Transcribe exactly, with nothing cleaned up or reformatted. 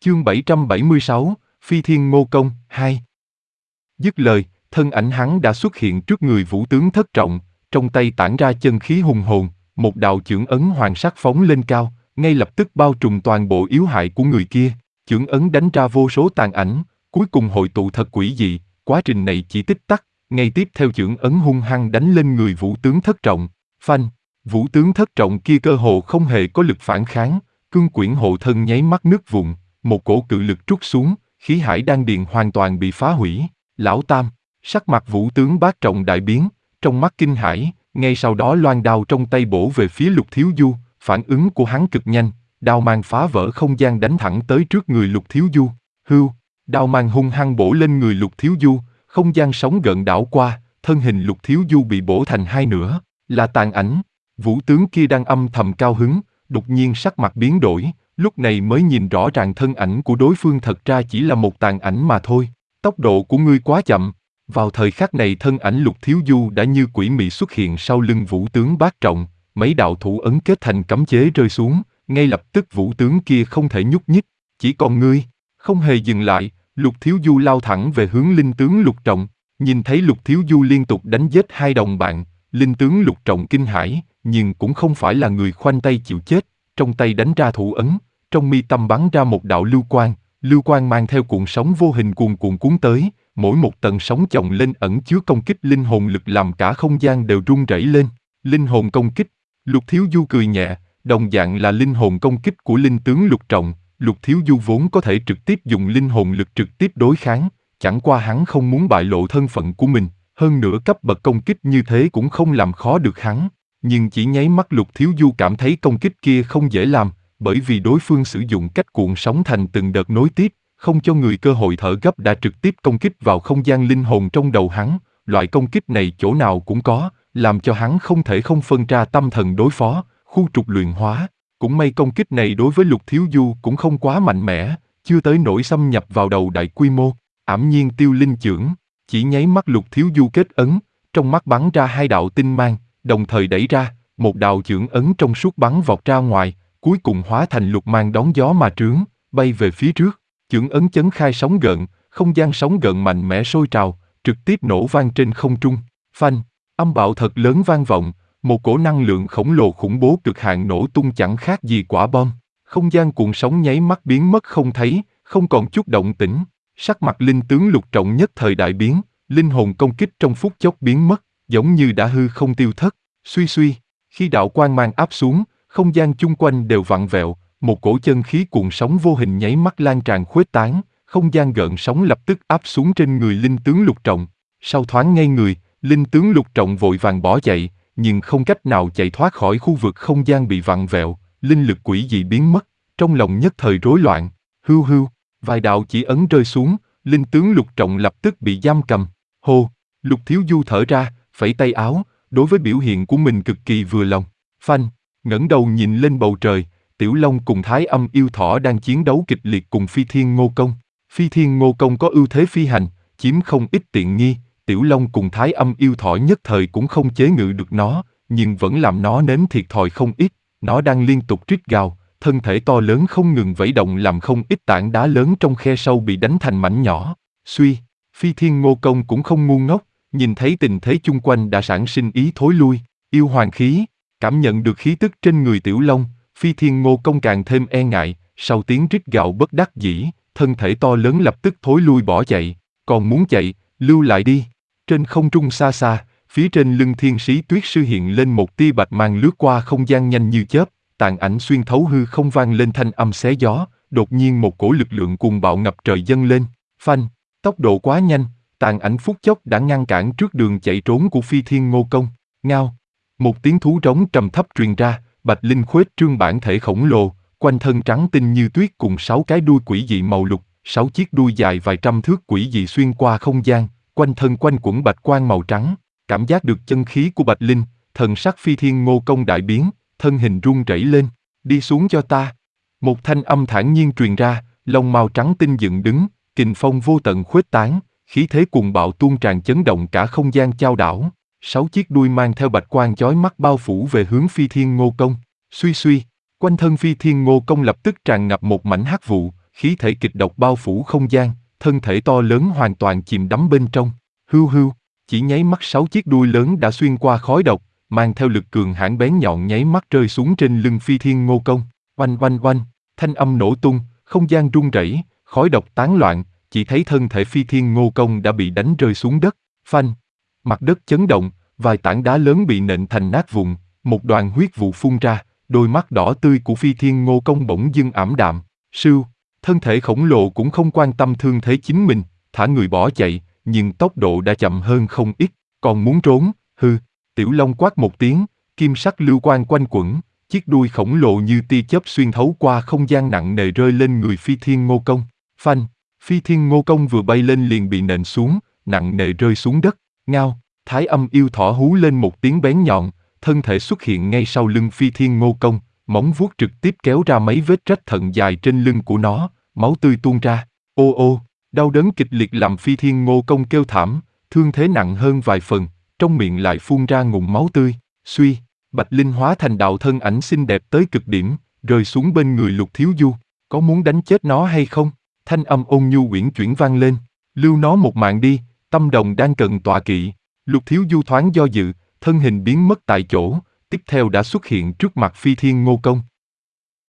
Chương bảy trăm bảy mươi sáu, Phi Thiên Ngô Công, hai. Dứt lời, thân ảnh hắn đã xuất hiện trước người Vũ tướng Thất Trọng, trong tay tản ra chân khí hùng hồn, một đạo chưởng ấn hoàng sắc phóng lên cao, ngay lập tức bao trùm toàn bộ yếu hại của người kia. Chưởng ấn đánh ra vô số tàn ảnh, cuối cùng hội tụ thật quỷ dị, quá trình này chỉ tích tắc, ngay tiếp theo chưởng ấn hung hăng đánh lên người Vũ tướng Thất Trọng. Phanh, Vũ tướng Thất Trọng kia cơ hồ không hề có lực phản kháng, cương quyển hộ thân nháy mắt nứt vụn, một cổ cự lực trút xuống, khí hải đan điền hoàn toàn bị phá hủy. Lão Tam, sắc mặt Vũ tướng Bát Trọng đại biến, trong mắt kinh hãi, ngay sau đó loan đao trong tay bổ về phía Lục Thiếu Du, phản ứng của hắn cực nhanh, đao mang phá vỡ không gian đánh thẳng tới trước người Lục Thiếu Du. Hưu, đao mang hung hăng bổ lên người Lục Thiếu Du, không gian sóng gợn đảo qua, thân hình Lục Thiếu Du bị bổ thành hai nửa, là tàn ảnh. Vũ tướng kia đang âm thầm cao hứng, đột nhiên sắc mặt biến đổi, lúc này mới nhìn rõ ràng thân ảnh của đối phương thật ra chỉ là một tàn ảnh mà thôi. Tốc độ của ngươi quá chậm. Vào thời khắc này thân ảnh Lục Thiếu Du đã như quỷ mị xuất hiện sau lưng Vũ tướng Bát Trọng, mấy đạo thủ ấn kết thành cấm chế rơi xuống, ngay lập tức Vũ tướng kia không thể nhúc nhích, chỉ còn ngươi. Không hề dừng lại, Lục Thiếu Du lao thẳng về hướng Linh tướng Lục Trọng, nhìn thấy Lục Thiếu Du liên tục đánh giết hai đồng bạn, Linh tướng Lục Trọng kinh hãi, nhưng cũng không phải là người khoanh tay chịu chết, trong tay đánh ra thủ ấn, trong mi tâm bắn ra một đạo lưu quang, lưu quang mang theo cuộn sóng vô hình cuồn cuộn cuốn tới, mỗi một tầng sóng chồng lên ẩn chứa công kích linh hồn lực làm cả không gian đều rung rẩy lên. Linh hồn công kích. Lục Thiếu Du cười nhẹ, đồng dạng là linh hồn công kích của Linh tướng Lục Trọng. Lục Thiếu Du vốn có thể trực tiếp dùng linh hồn lực trực tiếp đối kháng, chẳng qua hắn không muốn bại lộ thân phận của mình, hơn nữa cấp bậc công kích như thế cũng không làm khó được hắn. Nhưng chỉ nháy mắt Lục Thiếu Du cảm thấy công kích kia không dễ làm, bởi vì đối phương sử dụng cách cuộn sóng thành từng đợt nối tiếp, không cho người cơ hội thở gấp đã trực tiếp công kích vào không gian linh hồn trong đầu hắn. Loại công kích này chỗ nào cũng có, làm cho hắn không thể không phân ra tâm thần đối phó, khu trục luyện hóa. Cũng may công kích này đối với Lục Thiếu Du cũng không quá mạnh mẽ, chưa tới nỗi xâm nhập vào đầu đại quy mô. Ảm nhiên tiêu linh chưởng, chỉ nháy mắt Lục Thiếu Du kết ấn, trong mắt bắn ra hai đạo tinh mang, đồng thời đẩy ra, một đạo chưởng ấn trong suốt bắn vọt ra ngoài, cuối cùng hóa thành lục mang đón gió mà trướng, bay về phía trước. Chưởng ấn chấn khai sóng gợn, không gian sóng gợn mạnh mẽ sôi trào, trực tiếp nổ vang trên không trung. Phanh, âm bạo thật lớn vang vọng, một cổ năng lượng khổng lồ khủng bố cực hạn nổ tung chẳng khác gì quả bom. Không gian cuộn sóng nháy mắt biến mất không thấy, không còn chút động tĩnh. Sắc mặt Linh tướng Lục Trọng nhất thời đại biến, linh hồn công kích trong phút chốc biến mất, giống như đã hư không tiêu thất. Suy suy, khi đạo quang mang áp xuống, không gian chung quanh đều vặn vẹo, một cổ chân khí cuộn sóng vô hình nháy mắt lan tràn khuếch tán, không gian gợn sóng lập tức áp xuống trên người Linh tướng Lục Trọng. Sau thoáng ngây người, Linh tướng Lục Trọng vội vàng bỏ chạy, nhưng không cách nào chạy thoát khỏi khu vực không gian bị vặn vẹo, linh lực quỷ dị biến mất, trong lòng nhất thời rối loạn. Hưu hưu, vài đạo chỉ ấn rơi xuống, Linh tướng Lục Trọng lập tức bị giam cầm. Hô, Lục Thiếu Du thở ra, phẩy tay áo, đối với biểu hiện của mình cực kỳ vừa lòng. Phanh, ngẩng đầu nhìn lên bầu trời, Tiểu Long cùng Thái Âm Yêu Thỏ đang chiến đấu kịch liệt cùng Phi Thiên Ngô Công. Phi Thiên Ngô Công có ưu thế phi hành, chiếm không ít tiện nghi, Tiểu Long cùng Thái Âm Yêu Thỏ nhất thời cũng không chế ngự được nó, nhưng vẫn làm nó nếm thiệt thòi không ít. Nó đang liên tục rít gào, thân thể to lớn không ngừng vẫy động làm không ít tảng đá lớn trong khe sâu bị đánh thành mảnh nhỏ. Suy, Phi Thiên Ngô Công cũng không ngu ngốc, nhìn thấy tình thế chung quanh đã sản sinh ý thối lui. Yêu hoàng khí, cảm nhận được khí tức trên người Tiểu Long, Phi Thiên Ngô Công càng thêm e ngại, sau tiếng rít gào bất đắc dĩ, thân thể to lớn lập tức thối lui bỏ chạy. Còn muốn chạy, lưu lại đi. Trên không trung xa xa, phía trên lưng Thiên Sĩ Tuyết Sư hiện lên một tia bạch mang lướt qua không gian nhanh như chớp, tàn ảnh xuyên thấu hư không vang lên thanh âm xé gió, đột nhiên một cổ lực lượng cuồng bạo ngập trời dâng lên. Phanh, tốc độ quá nhanh, tàn ảnh phút chốc đã ngăn cản trước đường chạy trốn của Phi Thiên Ngô Công. Ngao, một tiếng thú rống trầm thấp truyền ra, Bạch Linh khuếch trương bản thể khổng lồ, quanh thân trắng tinh như tuyết cùng sáu cái đuôi quỷ dị màu lục, sáu chiếc đuôi dài vài trăm thước quỷ dị xuyên qua không gian, quanh thân quanh quẩn bạch quang màu trắng. Cảm giác được chân khí của Bạch Linh, thần sắc Phi Thiên Ngô Công đại biến, thân hình run rẩy lên. Đi xuống cho ta. Một thanh âm thản nhiên truyền ra, lông màu trắng tinh dựng đứng, kình phong vô tận khuếch tán, khí thế cuồng bạo tuôn tràn chấn động cả không gian chao đảo. Sáu chiếc đuôi mang theo bạch quang chói mắt bao phủ về hướng Phi Thiên Ngô Công. Suy suy, quanh thân Phi Thiên Ngô Công lập tức tràn ngập một mảnh hắc vụ, khí thể kịch độc bao phủ không gian, thân thể to lớn hoàn toàn chìm đắm bên trong. Hưu hưu, chỉ nháy mắt sáu chiếc đuôi lớn đã xuyên qua khói độc, mang theo lực cường hãn bén nhọn nháy mắt rơi xuống trên lưng Phi Thiên Ngô Công. Oanh oanh oanh, thanh âm nổ tung, không gian rung rẩy, khói độc tán loạn, chỉ thấy thân thể Phi Thiên Ngô Công đã bị đánh rơi xuống đất. Phanh, mặt đất chấn động, vài tảng đá lớn bị nện thành nát vụn, một đoàn huyết vụ phun ra, đôi mắt đỏ tươi của Phi Thiên Ngô Công bỗng dưng ảm đạm. Sưu, thân thể khổng lồ cũng không quan tâm thương thế chính mình, thả người bỏ chạy, nhưng tốc độ đã chậm hơn không ít, còn muốn trốn, hư. Tiểu Long quát một tiếng, kim sắc lưu quang quanh quẩn, chiếc đuôi khổng lồ như tia chớp xuyên thấu qua không gian nặng nề rơi lên người Phi Thiên Ngô Công. Phanh, Phi Thiên Ngô Công vừa bay lên liền bị nện xuống, nặng nề rơi xuống đất. Ngao, Thái Âm yêu thỏ hú lên một tiếng bén nhọn, thân thể xuất hiện ngay sau lưng Phi Thiên Ngô Công, móng vuốt trực tiếp kéo ra mấy vết rách thận dài trên lưng của nó, máu tươi tuôn ra. Ô ô, đau đớn kịch liệt làm Phi Thiên Ngô Công kêu thảm, thương thế nặng hơn vài phần, trong miệng lại phun ra ngụm máu tươi. Suy, Bạch Linh hóa thành đạo thân ảnh xinh đẹp tới cực điểm, rơi xuống bên người Lục Thiếu Du. Có muốn đánh chết nó hay không? Thanh âm ôn nhu uyển chuyển vang lên. Lưu nó một mạng đi, Tâm Đồng đang cần tọa kỵ. Lục Thiếu Du thoáng do dự, thân hình biến mất tại chỗ, tiếp theo đã xuất hiện trước mặt Phi Thiên Ngô Công.